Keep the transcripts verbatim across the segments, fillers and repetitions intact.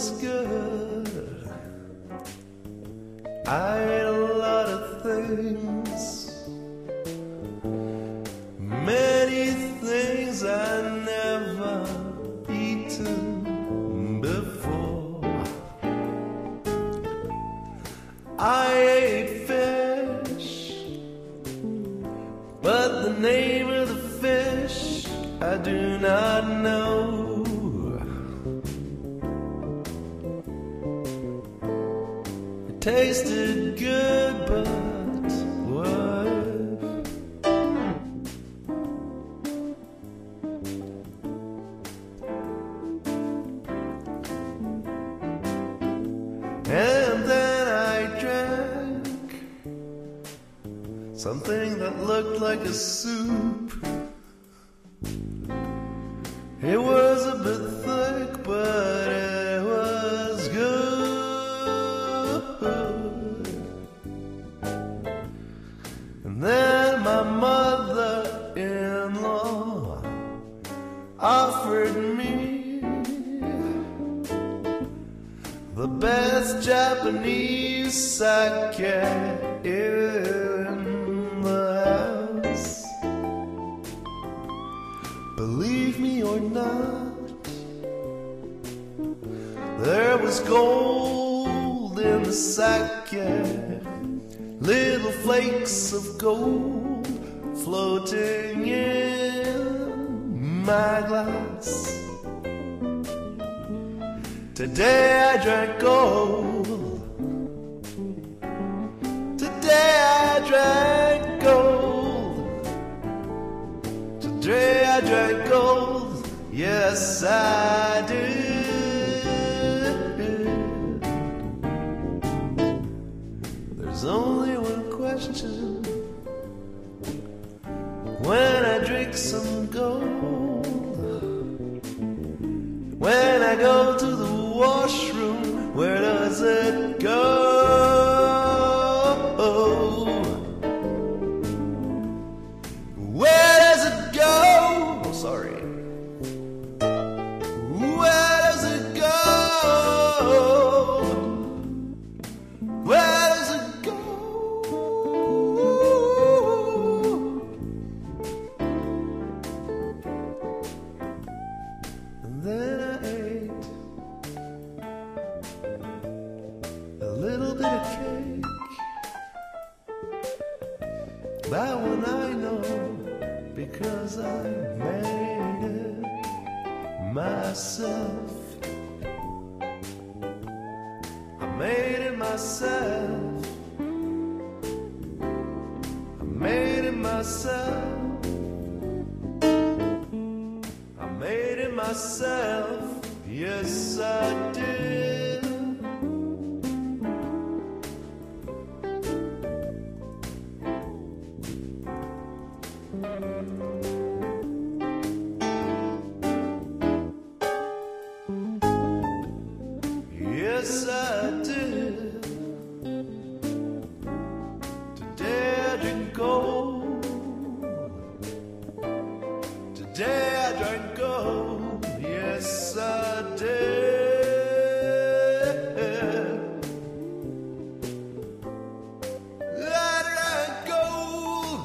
was good. I ate a lot of things, many things I never eaten before. I ate fish, but the name of the fish I do not know. It tasted good, but what? And then I drank something that looked like a soup. It was a bit thick, but it was good. And then my mother-in-law offered me the best Japanese sake in the house. Believe me or not, there was gold in the sake, little flakes of gold floating in my glass. Today I drank gold. Today I drank gold. Today I drank gold. Yes, I did. There's only one question when I drink some gold. When I go to the washroom, where does it go? Where does it go? Oh, sorry. Where does it go? Where does it go? And then I ate a little bit of cake. That one I know, because I made it myself. I made it myself. I made it myself. I made it myself. Yes, I did. Yes, I did. Today I drink gold. Today I drank gold. Yes, I did. I drank gold.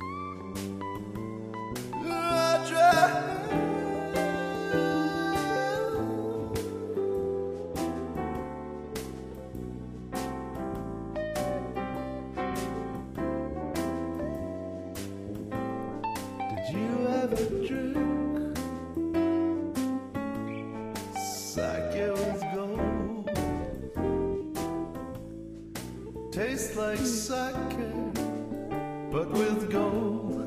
I drank. Did you ever drink sake with gold? Tastes like sake, but with gold.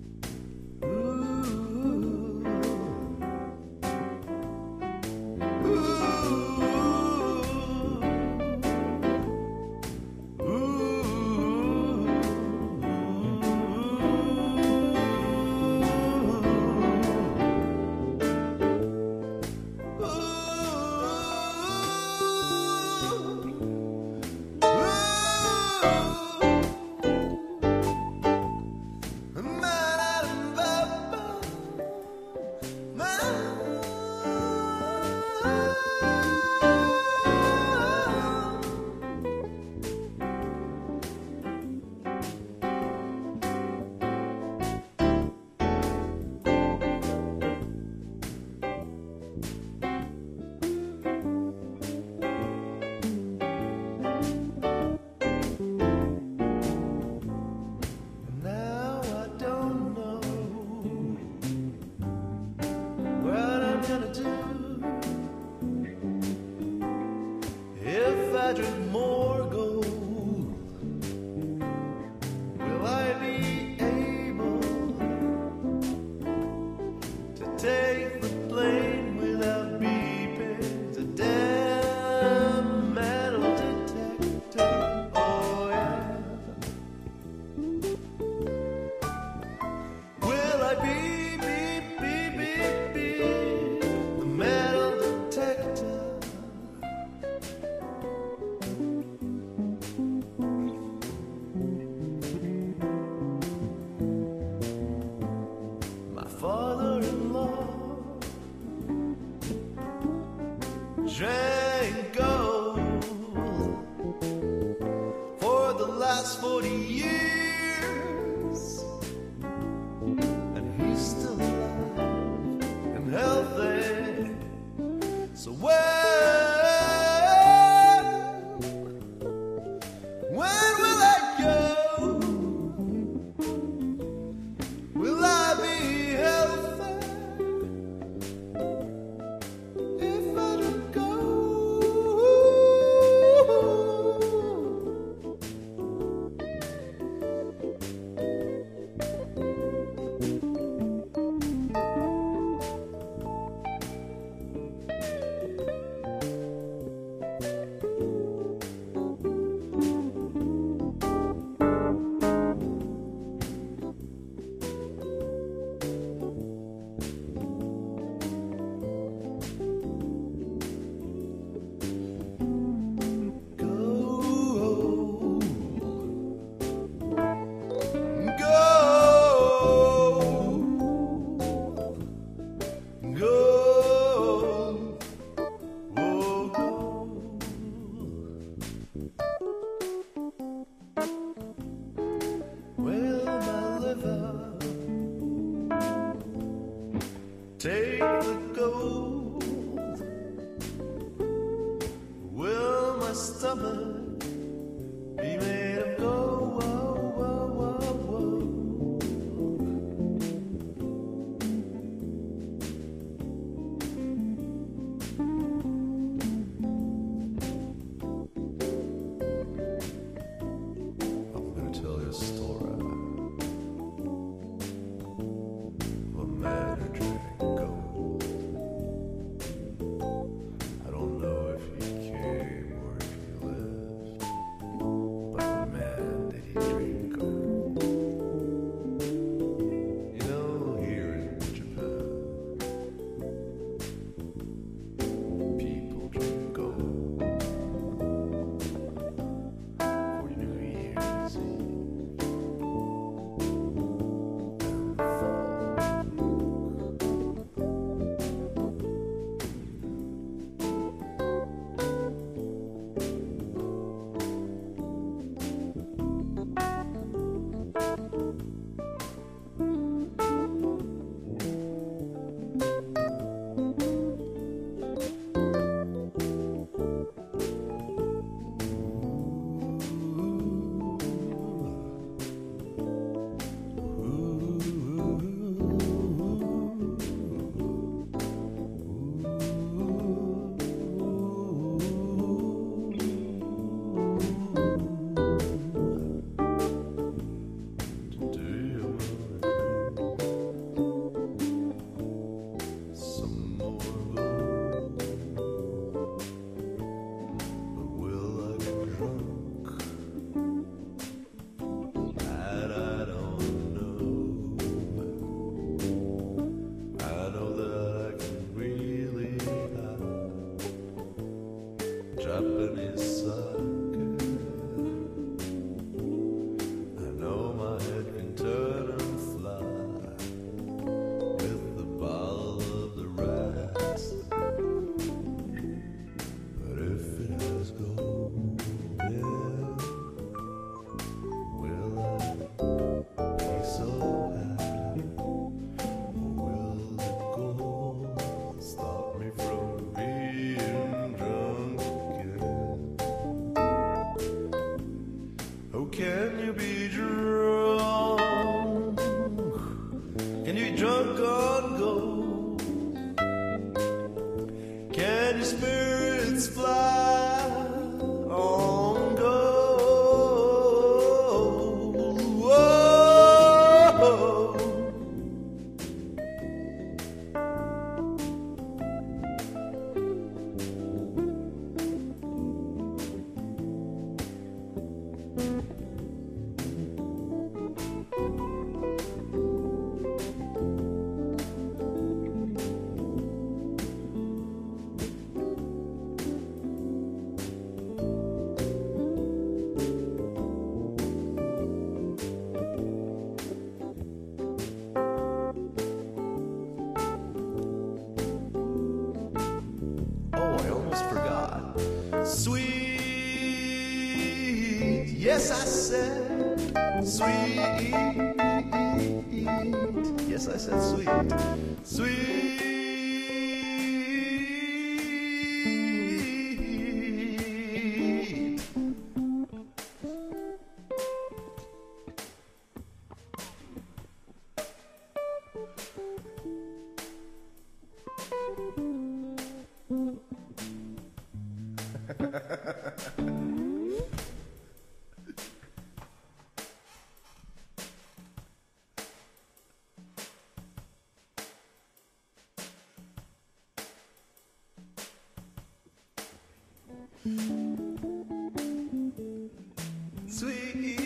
Ooh. last forty years, and he's still alive and healthy. So when, when will I go? Will I be healthy if I don't go? Take the gold. Will my stomach be made of gold? Whoa, whoa, whoa, whoa. I'm gonna tell you a story of a man who drank. Japanese sake. I know my head can turn and fly with the bottle of the rice, but if it has gold, yeah, will I be so happy, or will the gold stop me from being drunk? Oh, can you be drunk? Can you be drunk on gold? Can your spirits fly on gold? Whoa. I said sweet. Yes, I said sweet. Sweet. Sweet.